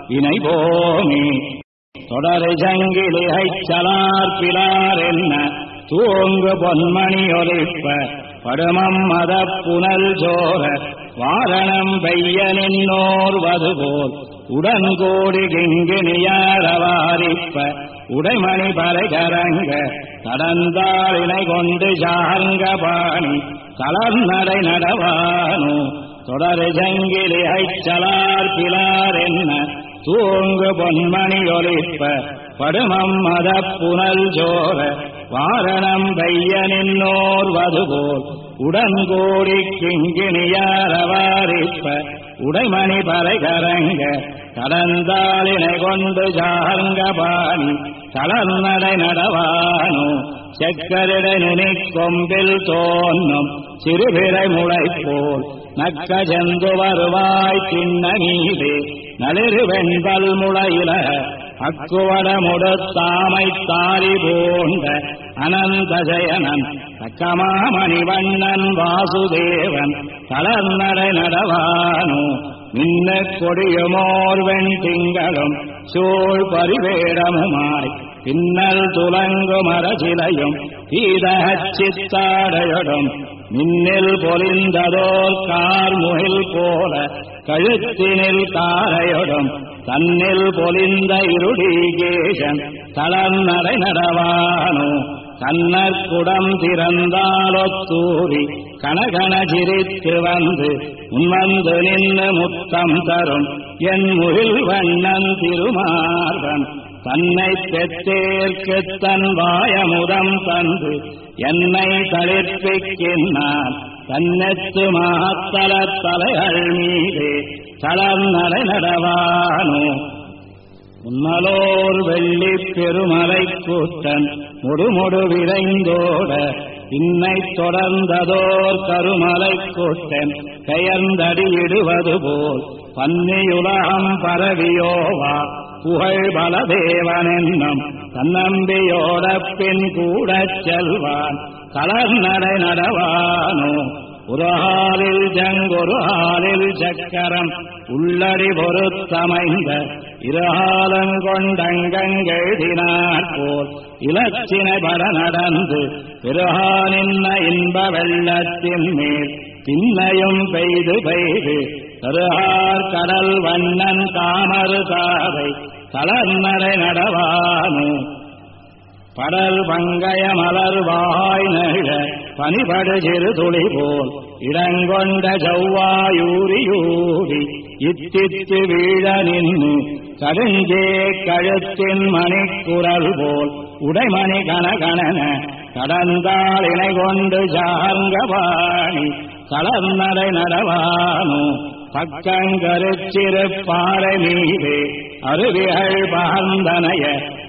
இணைபோமே தொடர் சங்கிலிகைச் சலார் பிலார் என்ன தூங்கு பொன்மணி ஒலிப்ப படுமம் மத புனல் சோர வாரணம் பெய்யனின்னோர் வதுபோல் உடன்கோடி கிங்கினியாரவாரிப்ப உடைமணி பறைகரங்க கடந்தாளினை கொண்டு சார்ங்க பாணி கலர்நடை நடவானோ தொடர் சங்கிலிகைச் சலார் பிலார் என்ன தூங்கு பொன்மணி ஒலிப்ப படுமம் மத புனல் சோர வாரணம் பெய்யனின்னோர் வதுபோல் உடன்கோடி கிங்கினியாரவாரிப்ப உடைமணி பறைகரங்க கடந்தாளினை கொண்டு சார்ங்க பாணி கலர்நடை நடவானோ செக்கரிட நுனி கொம்பில் தோன்னும் சிறுபிறை முளைப்போல் நக்க செந்து வருவாய் திண்ண மீதே நளிரு வெண்பல் முளையில அக்குவட முடுத்தாமை தாரி போன்ற அனந்த ஜயனன் தக்கமாமணி வண்ணன் வாசுதேவன் கலர்நடை நடவானோ மின்ன கொடியுமோர் வெண் திங்களும் சூழ் பரிவேடமுமாய் பின்னல் துலங்கு மரசிலையும் தீதச்சித்தாடையுடும் மின்னில் பொலிந்ததோர் கார்முகில் போல கழுத்தினில் காரையுடும் தன்னில் பொலிந்த இருடிகேசன் தளர்நடை நடவானோ கண்ணற்குடம் திறந்தாலொத்தூரி கனகன சிரித்து வந்து உன்வந்து நின்று முத்தம் தரும் என் முகில் வண்ணன் திருமார்பன் தன்னை பெற்றேற்கு தன் வாயமுதம் தந்து என்னை தளிர்ப்பிக்கின்றான் தன்னெத்து மாத்தல தலைகள் மீதே தளர்நடை நடவானோ உன்னலோர் வெள்ளி பெருமலை கூட்டன் முடுமுடு விரைந்தோட இன்னை தொடர்ந்ததோர் கருமலை கூட்டன் பெயர்ந்தடியிடுவது போல் பன்னியுலகம் பரவியோவா புகழ் பலதேவன் என்னும் தன்னம்பியோட பின் கூடச் செல்வான் கலர்நடை நடவானோ உருஹாலில் ஜங்கொரு ஹாலில் சக்கரம் உள்ளடி பொறுத்தமைந்த இருஹாலங்கொண்டங்கெழுதினார் போல் இலச்சினை பட நடந்து பெருஹானின்ன இன்ப வெள்ளத்தின் மேல் திண்ணையும் பெய்து பெய்து தருஹார் கடல் வண்ணன் காமரு தாதை கலர்நடை நடவானோ படல் பங்கய மலர் வாய் நெழ பனிபடு சிறு துளி போல் இடங்கொண்ட செவ்வாயூரியூடி இத்தித்து வீழ நின்று கடுஞ்சே கழுத்தின் மணிக்குரல் போல் உடைமணி கனகணன கடந்தாளினை கொண்டு சார்ங்க பாணி கலர்நடை நடவானோ பக்கங்கருச்சிருப்பாறை மீதே அருவிகள் பகந்தனைய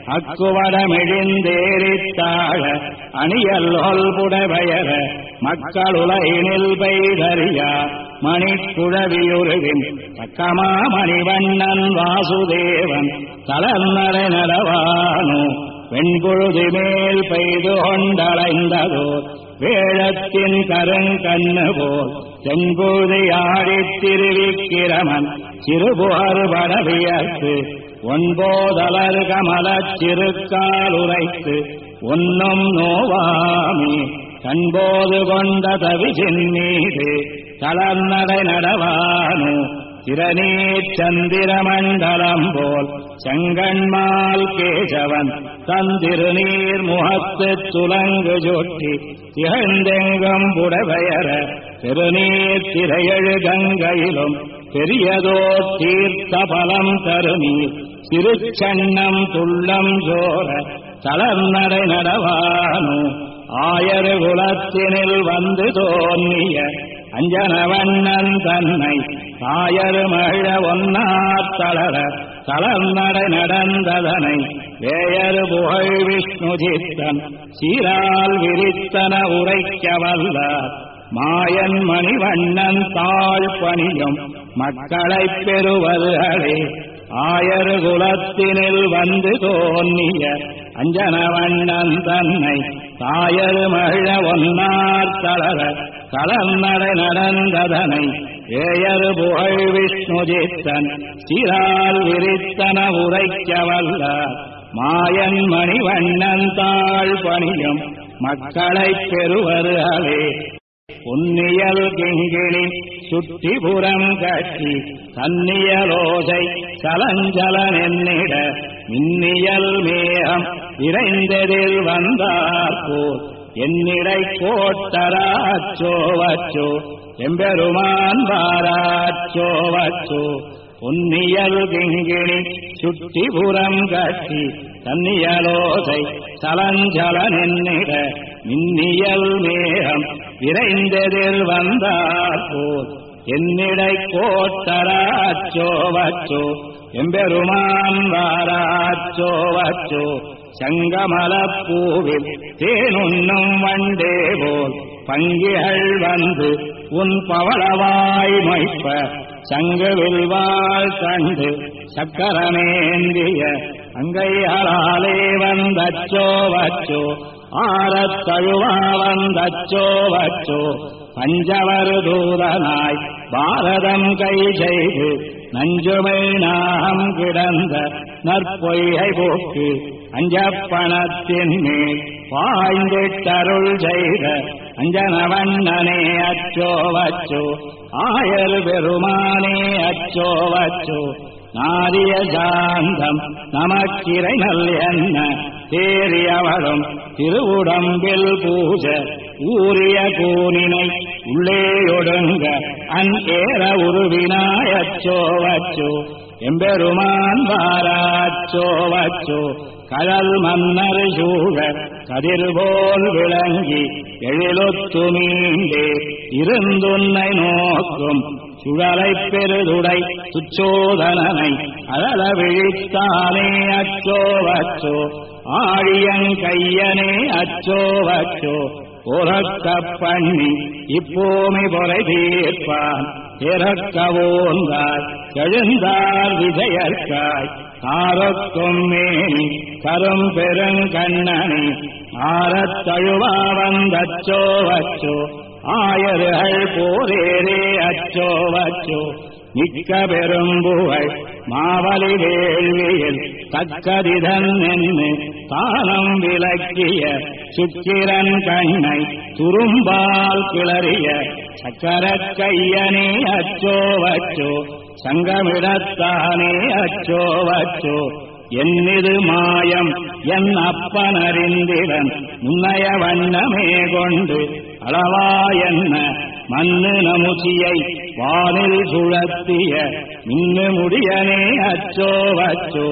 அக்குவடமிழிந்தேரித்தாழ அணியல் புடவயர மக்களுலகினில் பெய்தறியா மணிக்குழவியுருவின் பக்கமா மணிவண்ணன் வாசுதேவன் கலர்நடை நடவானோ வெண்பொழுது மேல் பெய்து கொண்டலைந்ததோர் வேழத்தின் கருங்கண்ணு போல் செம்பொழுது ஆடித் திருவிக்கிரமன் சிறுபுகர் படவியர்த்து ஒன்போதலர் கமலச் சிறுக்கால் உரைத்து ஒன்னும் நோவாமி கண்போது கொண்ட தவிசின் மீது கலர்நடை நடவானோ திறநீர் சந்திர மண்டலம் போல் செங்கண்மால் கேசவன் தந்திருநீர் முகத்து துலங்கு சொட்டி திகழ்ந்தெங்கும் புடவயர திருநீர் திரையழு கங்கையிலும் பெரியதோ தீர்த்த பலம் தருநீர் திருச்சன்னம் துள்ளம் ஜோர தளர்நடை நடவானோ ஆயர் குலத்தினில் வந்து தோன்றிய அஞ்சனவண்ணன் தன்னை தாயர் மழ ஒன்னார் தளர தளர்நடை நடந்ததனை வேயர் புகழ் விஷ்ணு சித்தன் சீரால் விரித்தன உரைக்க வல்லார் மாயன் மணிவண்ணன் தாழ் பணியும் மக்களைப் பெறுவர்களே ஆயர் குலத்தினில் வந்து தோன்றிய அஞ்சனவண்ணன் தன்னை தாயர் மழ ஒன்னார் தளர கலர்நடை நடந்ததனை ஏயர் புகழ் விஷ்ணுஜித்தன் சிறால் விரித்தன உரைக்க வல்லார் மாயன் மணிவண்ணன் தாழ் பணியும் மக்களைப் பெறுவர்களே. பொன்னியல் கிங்கிணி சுட்டிபுறம் கட்டி தன்னியலோசை சலஞ்சலன் என்னிட மின்னியல் மேகம் விரைந்ததில் வந்தார்போர் என்னிடை கோட்டராச்சோவச்சோ எம்பெருமான் வாராச்சோவச்சோ. பொன்னியல் கிங்கிணி சுட்டிபுறம் கட்டி தன்னியலோசை சலஞ்சலன் என்னிட மின்னியல் மேகம் விரைந்ததில் வந்தார்போர் என்னிடை கோட்டராச்சோவச்சோ எம்பெருமான் வாராச்சோவச்சோ. சங்கமலப்பூவில் தேனுண்ணும் வண்டே போல் பங்கிகள் வந்து உன் பவளவாய் மொய்ப்ப சங்கவில் வாழ் கண்டு சக்கரமேந்திய அங்கையாலே வந்தச்சோவச்சோ ஆரத்தழுவா வந்தச்சோவச்சோ. பஞ்சவர் தூதனாய் பாரதம் கை செய்து நஞ்சுமை நாகம் கிடந்த நற்பொய்கை போக்கு அஞ்சப்பணத்தின் மேல் பாய்ந்திட்டருள் செய்த அஞ்சனவண்ணனே அச்சோவச்சோ ஆயர் பெருமானே அச்சோவச்சோ. நாரிய சாந்தம் நமக்கிரை நல் என்ன தேறியவளும் திருவுடம்பில் பூஜ ஊரிய கூனினை உள்ளேயொடுங்க அன் ஏற உருவினாயச்சோவச்சோ எம்பெருமான் வாராச்சோவச்சோ. கடல் மன்னர் சூழ கதிர்போல் விளங்கி எழிலொத்து மீண்டே இருந்துன்னை நோக்கும் சுழலைப் பெருதுடை சுச்சோதனனை அழல விழித்தானே அச்சோவச்சோ ஆழியங்கையனே அச்சோவச்சோ. உறக்க பண்ணி இப்போமை பொறை தீர்ப்பான் திறக்கவோந்தார் எழுந்தார் விஜயற்காய் ஆரக்கும் மேனி கரும் பெருங்கண்ணனே ஆரத்தழுவா வந்தச்சோவச்சோ ஆயர்கள் போரேரே அச்சோவச்சோ. மிக்க பெரும்புகழ் மாவலி வேள்வியில் தக்கதிதன் என்று தானம் விளக்கிய சுக்கிரன் கண்ணை துரும்பால் கிளறிய சக்கரக் கையனே அச்சோவச்சோ சங்கமிடத்தானே அச்சோவச்சோ. என்னிது மாயம் என் அப்பனறிந்திடன் முன்னைய வண்ணமே கொண்டு அளவா என்ன மண்ணு நமுசியை வானில் சுழத்திய மின்னு முடியனே அச்சோவச்சோ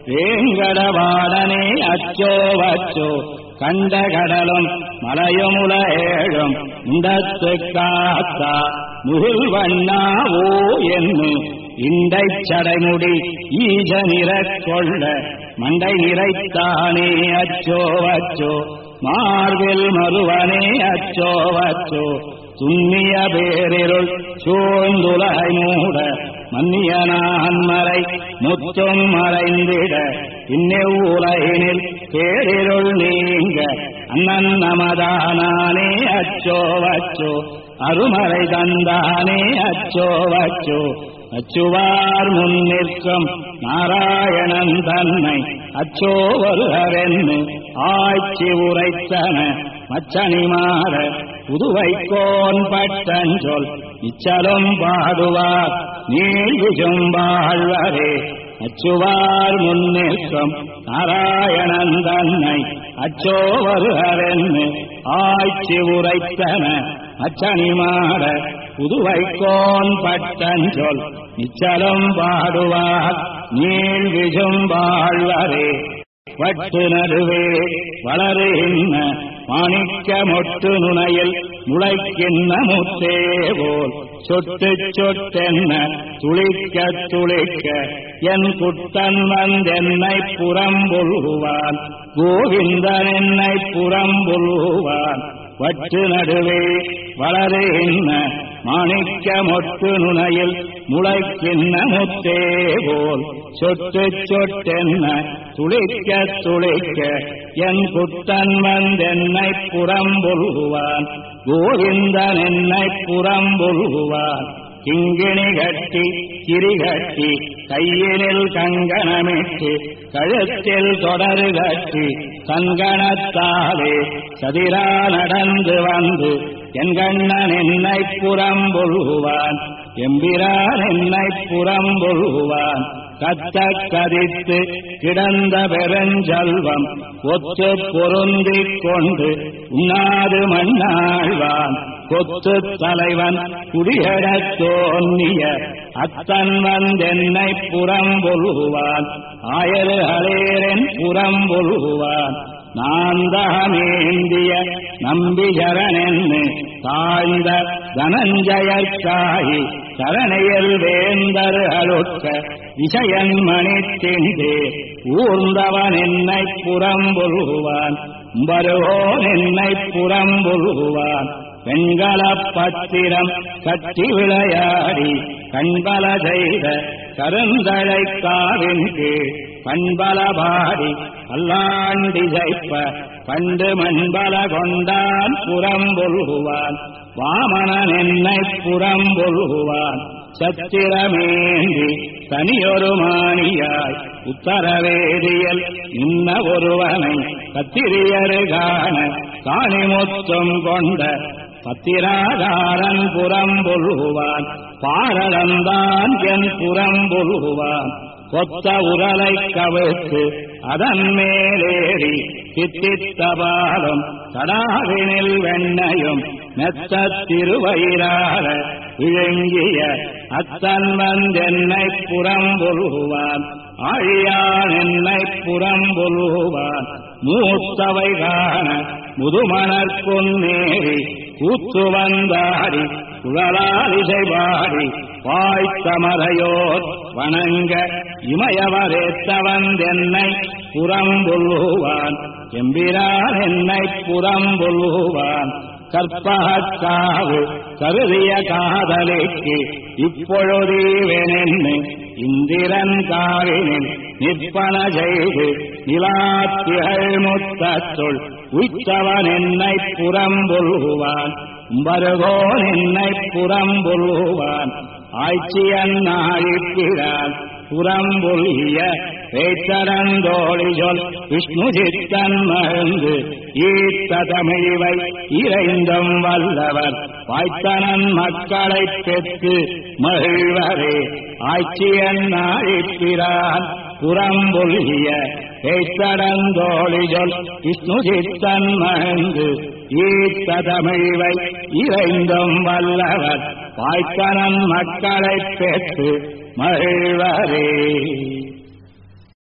வேங்கடவாடனே அச்சோவச்சோ. கண்ட கடலும் மலையுமுல ஏழும் உண்டத்து காத்தா முகில் வண்ணாவோ என்று இண்டைச் சடைமுடி ஈஜ நிறக் கொள்ள மண்டை நிறைத்தானே அச்சோவச்சோ மார்பில் மருவனே அச்சோவச்சோ. துண்ணிய பேரிருள் சூழ்ந்துலகை மூட மன்னிய நான்மறை முத்தும் மறைந்திட இன்னெவ்வுலகினில் பேரிருள் நீங்க அண்ணன் நமதானே அச்சோவச்சோ அருமறை தந்தானே அச்சோவச்சோ. அச்சுவார் முன்னிற்கும் நாராயணன் தன்னை அச்சோ வருகவென்னு ஆய்ச்சி உரைத்தன மச்சனிமாற புதுவைக்கோன் பட்டன் சொல் இச்சலும் பாடுவார் நீழ்விஜும் வாழ்வரே. அச்சுவார் முன்னிற்கும் நாராயணன் தன்னை அச்சோ வருகவென்னு ஆய்ச்சி உரைத்தன மச்சனிமாற புதுவைக்கோன் பட்டன் சொல் நிச்சலும் பாடுவார் நீழ்விஜும் வாழ்வரே. வட்டு நடுவே வளருகின்ற மாணிக்க மொட்டு நுனையில் முளைக்கின்ற முத்தே போல் சொட்டு சொட்டென்ன துளிக்க துளிக்க என் குட்டன் வந்தென்னை புறம்புல்குவான் கோவிந்தன் என்னை புறம்புல்குவான். வட்டு நடுவே வளருகின்ற மாணிக்க மொட்டு நுனையில் முளைக்கின்ற முத்தே போல் சொட்டு சொட்டென்ன துளிக்க துளிக்க என் குட்டன் வந்தென்னை புறம்புல்குவான் கோவிந்தன் என்னை புறம்புல்குவான். கிங்கிணி கட்டி கிரி கட்டி கையினில் கங்கணமிட்டு கழுத்தில் தொடரு கட்டி சங்கணத்தாலே சதிரா நடந்து வந்து என் கண்ணன் என்னை புறம்பொழுவான் எம்பிரான் என்னை புறம்பொழுவான் கத்த கதித்து கிடந்த பெருஞ்செல்வம் ஒத்து பொருந்திக் கொண்டு உண்ணாது மண்ணாழ்வான் கொத்து தலைவன் குடியடத் தோன்னிய அத்தன் வந்தென்னை புறம்பொழுவான் ஆயரு அலேரன் புறம்பொழுவான் நாந்தகமேந்திய நம்பிசரணென்னு தாழ்ந்த தனஞ்சயற்காயி சரணையில் வேந்தர் அழுக்க விஷயன் மணித்தின்றே ஊர்ந்தவன் என்னை புறம்பொழுவான் வருவோன் என்னை புறம்பொழுவான் வெண்கலப் பத்திரம் கட்டி விளையாடி கண்பல செய்த கருந்தழை காவின் கீழ் பண்பல பாடி அல்லாண்டி ஜெய்ப்ப பண்டு மண்பல கொண்டான் புறம்பொழுவான் வாமனன் என்னை புறம்பொழுவான் சத்திரமேந்தி தனியொரு மாணியாய் உத்தரவேதியல் இன்ன ஒருவனை கத்திரியரு காண காணிமுத்தும் கொண்ட பத்திராகாரன் புறம்பொழுவான் பாரளந்தான் என் புறம்பொழுவான் கொத்த உரலை கவிழ்த்து அதன் மேலேறி சித்தித்தபாலும் தடாவினில் வெண்ணையும் மெத்த திருவயிறார விழுங்கிய அத்தன் வந்தென்னை புறம்பொழுவான் ஆழியான் என்னை புறம்பொழுவான் மூத்தவை காண முதுமணற்குன்னேறி கூத்து வந்தாடி குழலாலிசை பாடி வாய்த்தமரையோர் வணங்க இமயவரேத்த வந்தென்னை புறம்பொழுவான் எம்பிரான் என்னை புறம்பொழுவான் கற்பகக்காவு கருதிய காதலிக்கு இப்பொழுதீவெனென்னு இந்திரன் காவினில் நிற்பன செய்து நிலாத்திகள் முத்தத்துள் உய்த்தவன் என்னை புறம்பொழுவான் வருகோன் என்னை புறம்பொழுவான் ஆய்ச்சியன் நாழிப்பிரான் புறம்பொழிய பேச்சரந்தோழி சொல் விஷ்ணு சித்தன் மகிழ்ந்து ஈத்த தமிழிவை இறைந்தும் வல்லவர் வாய்த்தனன் மக்களைப் பெற்று மகிழ்வரே ஆய்ச்சியன் நாழிப்பிரான் புறம்பொழிய பேச்சரந்தோழி சொல் விஷ்ணு சித்தன் மகிழ்ந்து ஈத்த தமிழிவை இறைந்தும் வல்லவர் வாய்த்தனன் மக்களைப் பெற்று மகிழ்வரே.